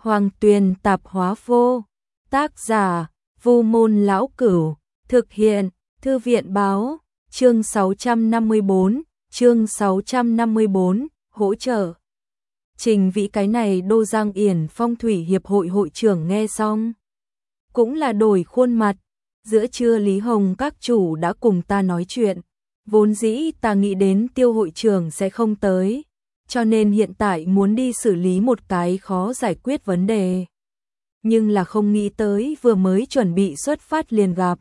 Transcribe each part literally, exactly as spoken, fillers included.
Hoàng Tuyền Tạp Hóa Vô. Tác giả: Vu Môn Lão Cửu. Thực hiện: Thư viện Báo. Chương sáu trăm năm mươi bốn, chương sáu trăm năm mươi bốn, hỗ trợ. Trình Vĩ cái này Đô Giang Yển Phong thủy hiệp hội hội trưởng nghe xong, cũng là đổi khuôn mặt. Giữa trưa Lý Hồng các chủ đã cùng ta nói chuyện, vốn dĩ ta nghĩ đến Tiêu hội trưởng sẽ không tới, cho nên hiện tại muốn đi xử lý một cái khó giải quyết vấn đề. Nhưng là không nghĩ tới vừa mới chuẩn bị xuất phát liền gặp.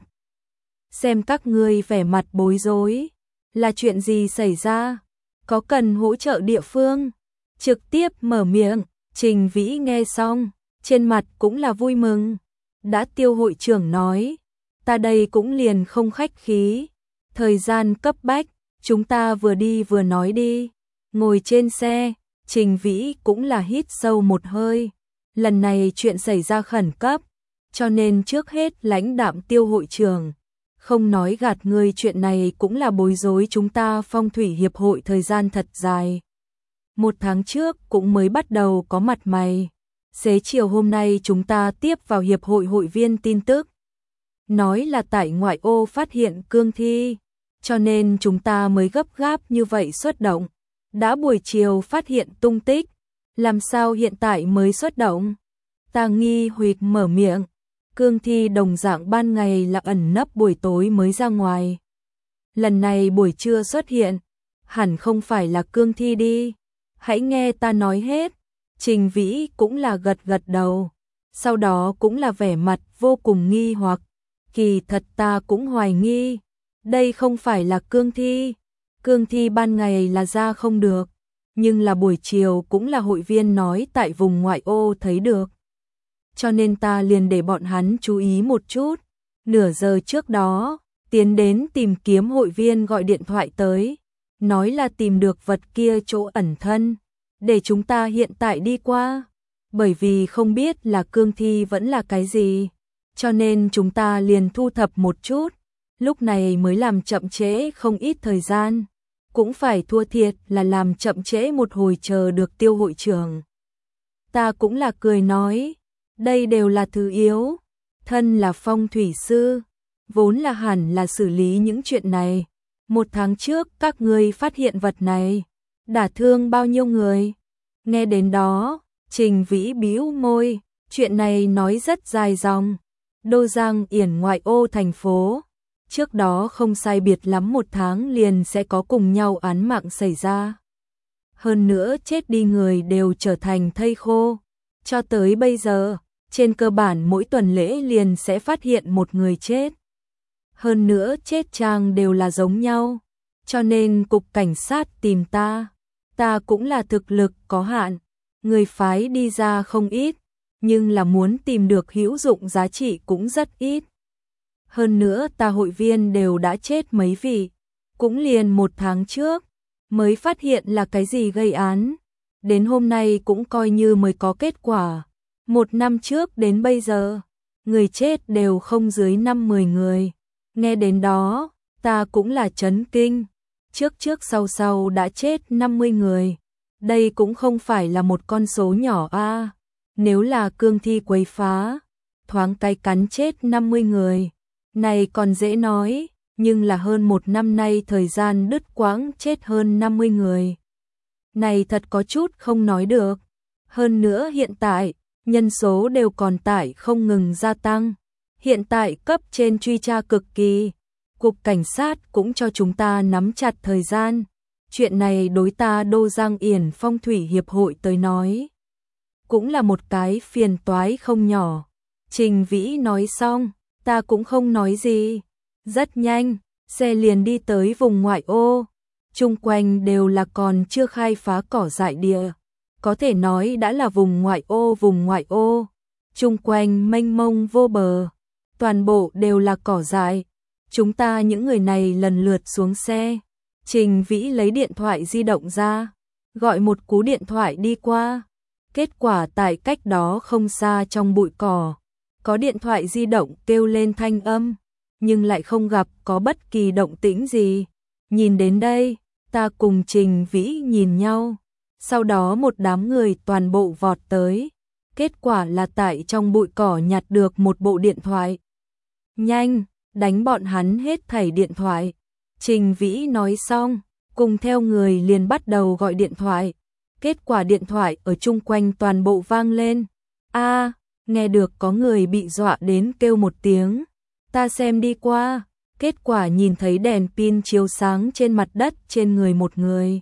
Xem các ngươi vẻ mặt bối rối, là chuyện gì xảy ra? Có cần hỗ trợ địa phương? Trực tiếp mở miệng. Trình Vĩ nghe xong, trên mặt cũng là vui mừng. Đã Tiêu hội trưởng nói, ta đây cũng liền không khách khí. Thời gian cấp bách, chúng ta vừa đi vừa nói đi. Ngồi trên xe, Trình Vĩ cũng là hít sâu một hơi. Lần này chuyện xảy ra khẩn cấp, cho nên trước hết lãnh đạm Tiêu hội trưởng. Không nói gạt ngươi, chuyện này cũng là bối rối chúng ta Phong thủy hiệp hội thời gian thật dài. Một tháng trước cũng mới bắt đầu có mặt mày. Xế chiều hôm nay chúng ta tiếp vào hiệp hội hội viên tin tức. Nói là tại ngoại ô phát hiện cương thi, cho nên chúng ta mới gấp gáp như vậy xuất động. Đã buổi chiều phát hiện tung tích, làm sao hiện tại mới xuất động? Ta nghi hoặc mở miệng. Cương thi đồng dạng ban ngày là ẩn nấp, buổi tối mới ra ngoài. Lần này buổi trưa xuất hiện, hẳn không phải là cương thi đi. Hãy nghe ta nói hết. Trình Vĩ cũng là gật gật đầu, sau đó cũng là vẻ mặt vô cùng nghi hoặc. Kỳ thật ta cũng hoài nghi, đây không phải là cương thi. Cương thi ban ngày là ra không được, nhưng là buổi chiều cũng là hội viên nói tại vùng ngoại ô thấy được. Cho nên ta liền để bọn hắn chú ý một chút. Nửa giờ trước đó, tiến đến tìm kiếm hội viên gọi điện thoại tới, nói là tìm được vật kia chỗ ẩn thân, để chúng ta hiện tại đi qua. Bởi vì không biết là cương thi vẫn là cái gì, cho nên chúng ta liền thu thập một chút, lúc này mới làm chậm trễ không ít thời gian. Cũng phải thua thiệt là làm chậm trễ một hồi chờ được Tiêu hội trưởng. Ta cũng là cười nói, đây đều là thứ yếu. Thân là phong thủy sư, vốn là hẳn là xử lý những chuyện này. Một tháng trước các ngươi phát hiện vật này, đả thương bao nhiêu người? Nghe đến đó, Trình Vĩ bĩu môi, chuyện này nói rất dài dòng. Đô Giang Yển ngoại ô thành phố, trước đó không sai biệt lắm một tháng liền sẽ có cùng nhau án mạng xảy ra. Hơn nữa chết đi người đều trở thành thây khô. Cho tới bây giờ, trên cơ bản mỗi tuần lễ liền sẽ phát hiện một người chết. Hơn nữa chết trang đều là giống nhau. Cho nên cục cảnh sát tìm ta. Ta cũng là thực lực có hạn, người phái đi ra không ít, nhưng là muốn tìm được hữu dụng giá trị cũng rất ít. Hơn nữa ta hội viên đều đã chết mấy vị, cũng liền một tháng trước mới phát hiện là cái gì gây án. Đến hôm nay cũng coi như mới có kết quả. Một năm trước đến bây giờ, người chết đều không dưới năm mười người. Nghe đến đó, ta cũng là chấn kinh. Trước trước sau sau đã chết năm mươi người. Đây cũng không phải là một con số nhỏ a. À. Nếu là cương thi quấy phá, thoáng cái cắn chết năm mươi người, này còn dễ nói, nhưng là hơn một năm nay thời gian đứt quãng chết hơn năm mươi người. Này thật có chút không nói được. Hơn nữa hiện tại, nhân số đều còn tại không ngừng gia tăng. Hiện tại cấp trên truy tra cực kỳ. Cục cảnh sát cũng cho chúng ta nắm chặt thời gian. Chuyện này đối ta Đô Giang Yển Phong thủy hiệp hội tới nói, cũng là một cái phiền toái không nhỏ. Trình Vĩ nói xong, ta cũng không nói gì. Rất nhanh, xe liền đi tới vùng ngoại ô. Chung quanh đều là còn chưa khai phá cỏ dại địa. Có thể nói đã là vùng ngoại ô vùng ngoại ô. Chung quanh mênh mông vô bờ. Toàn bộ đều là cỏ dại. Chúng ta những người này lần lượt xuống xe. Trình Vĩ lấy điện thoại di động ra, gọi một cú điện thoại đi qua. Kết quả tại cách đó không xa trong bụi cỏ, có điện thoại di động kêu lên thanh âm, nhưng lại không gặp có bất kỳ động tĩnh gì. Nhìn đến đây, ta cùng Trình Vĩ nhìn nhau. Sau đó một đám người toàn bộ vọt tới. Kết quả là tại trong bụi cỏ nhặt được một bộ điện thoại. Nhanh, đánh bọn hắn hết thảy điện thoại. Trình Vĩ nói xong, cùng theo người liền bắt đầu gọi điện thoại. Kết quả điện thoại ở chung quanh toàn bộ vang lên. A, nghe được có người bị dọa đến kêu một tiếng. Ta xem đi qua, kết quả nhìn thấy đèn pin chiếu sáng trên mặt đất trên người một người.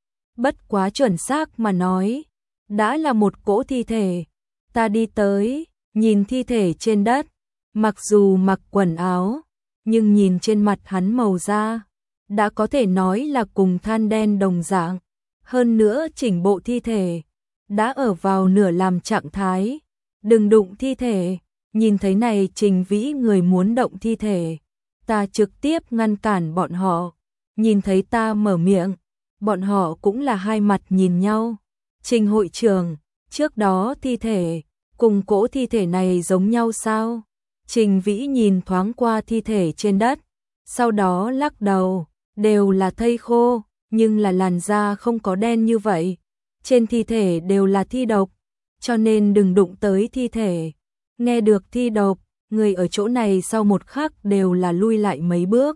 Bất quá chuẩn xác mà nói, đã là một cỗ thi thể. Ta đi tới, nhìn thi thể trên đất, mặc dù mặc quần áo, nhưng nhìn trên mặt hắn màu da, đã có thể nói là cùng than đen đồng dạng. Hơn nữa chỉnh bộ thi thể, đã ở vào nửa làm trạng thái. Đừng đụng thi thể, nhìn thấy này Trình Vĩ người muốn động thi thể. Ta trực tiếp ngăn cản bọn họ, nhìn thấy ta mở miệng, bọn họ cũng là hai mặt nhìn nhau. Trình hội trưởng, trước đó thi thể, cùng cỗ thi thể này giống nhau sao? Trình Vĩ nhìn thoáng qua thi thể trên đất, sau đó lắc đầu, đều là thây khô, nhưng là làn da không có đen như vậy. Trên thi thể đều là thi độc, cho nên đừng đụng tới thi thể. Nghe được thi độc, người ở chỗ này sau một khắc đều là lui lại mấy bước.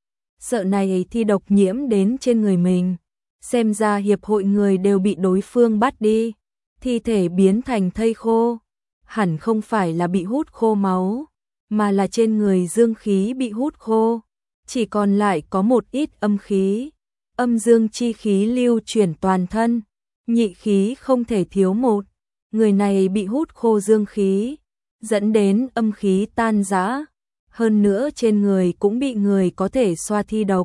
Sợ này thi độc nhiễm đến trên người mình. Xem ra hiệp hội người đều bị đối phương bắt đi. Thi thể biến thành thây khô. Hẳn không phải là bị hút khô máu, mà là trên người dương khí bị hút khô. Chỉ còn lại có một ít âm khí. Âm dương chi khí lưu chuyển toàn thân. Nhị khí không thể thiếu một. Người này bị hút khô dương khí, dẫn đến âm khí tan rã. Hơn nữa trên người cũng bị người có thể xoa thi độc.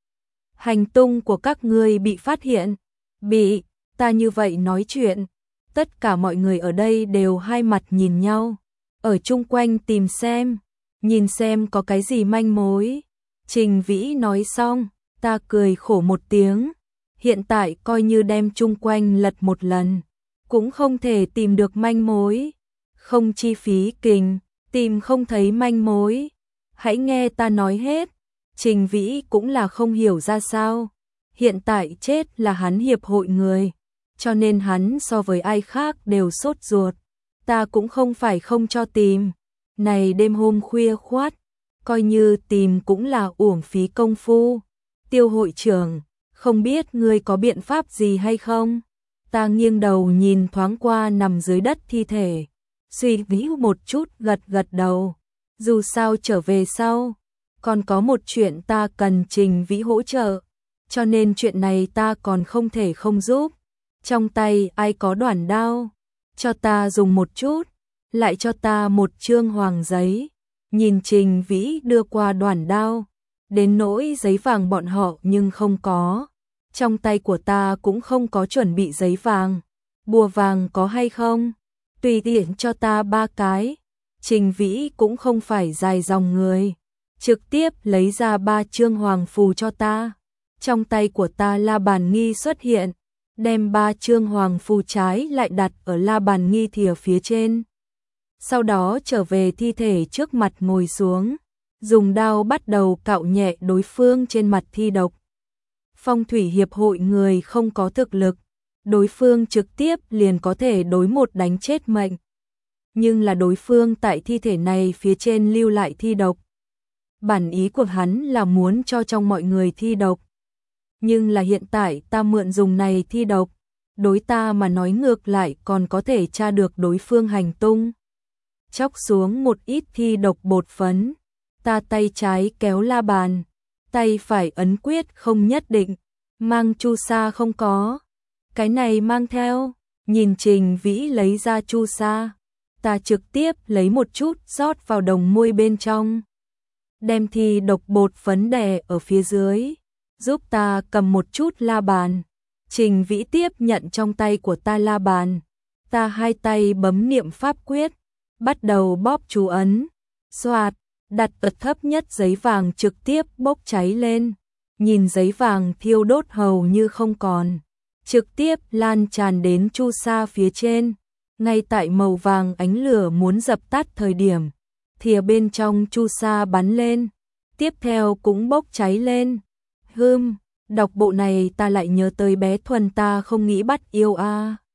Hành tung của các ngươi bị phát hiện. Bị, ta như vậy nói chuyện. Tất cả mọi người ở đây đều hai mặt nhìn nhau. Ở chung quanh tìm xem, nhìn xem có cái gì manh mối. Trình Vĩ nói xong, ta cười khổ một tiếng. Hiện tại coi như đem chung quanh lật một lần, cũng không thể tìm được manh mối. Không chi phí kình, tìm không thấy manh mối. Hãy nghe ta nói hết. Trình Vĩ cũng là không hiểu ra sao. Hiện tại chết là hắn hiệp hội người, cho nên hắn so với ai khác đều sốt ruột. Ta cũng không phải không cho tìm. Này đêm hôm khuya khoát, coi như tìm cũng là uổng phí công phu. Tiêu hội trưởng, không biết ngươi có biện pháp gì hay không? Ta nghiêng đầu nhìn thoáng qua nằm dưới đất thi thể, suy nghĩ một chút gật gật đầu. Dù sao trở về sau, còn có một chuyện ta cần Trình Vĩ hỗ trợ, cho nên chuyện này ta còn không thể không giúp. Trong tay ai có đoản đao, cho ta dùng một chút, lại cho ta một chương hoàng giấy. Nhìn Trình Vĩ đưa qua đoản đao, đến nỗi giấy vàng bọn họ nhưng không có. Trong tay của ta cũng không có chuẩn bị giấy vàng. Bùa vàng có hay không? Tùy tiện cho ta ba cái. Trình Vĩ cũng không phải dài dòng người, trực tiếp lấy ra ba chương hoàng phù cho ta. Trong tay của ta La Bàn Nghi xuất hiện, đem ba chương hoàng phù trái lại đặt ở La Bàn Nghi thìa phía trên. Sau đó trở về thi thể trước mặt ngồi xuống, dùng đao bắt đầu cạo nhẹ đối phương trên mặt thi độc. Phong thủy hiệp hội người không có thực lực, đối phương trực tiếp liền có thể đối một đánh chết mệnh. Nhưng là đối phương tại thi thể này phía trên lưu lại thi độc. Bản ý của hắn là muốn cho trong mọi người thi độc. Nhưng là hiện tại ta mượn dùng này thi độc, đối ta mà nói ngược lại còn có thể tra được đối phương hành tung. Chóc xuống một ít thi độc bột phấn, ta tay trái kéo la bàn, tay phải ấn quyết không nhất định, mang chu sa không có. Cái này mang theo, nhìn Trình Vĩ lấy ra chu sa, ta trực tiếp lấy một chút rót vào đồng môi bên trong. Đem thi độc bột phấn đè ở phía dưới, giúp ta cầm một chút la bàn. Trình Vĩ tiếp nhận trong tay của ta la bàn, ta hai tay bấm niệm pháp quyết, bắt đầu bóp chú ấn, xoạt, đặt ở thấp nhất giấy vàng trực tiếp bốc cháy lên. Nhìn giấy vàng thiêu đốt hầu như không còn, trực tiếp lan tràn đến chu sa phía trên. Ngay tại màu vàng ánh lửa muốn dập tắt thời điểm, thìa bên trong chu sa bắn lên, tiếp theo cũng bốc cháy lên. Hừm, đọc bộ này ta lại nhớ tới bé Thuần ta không nghĩ bắt yêu a. À.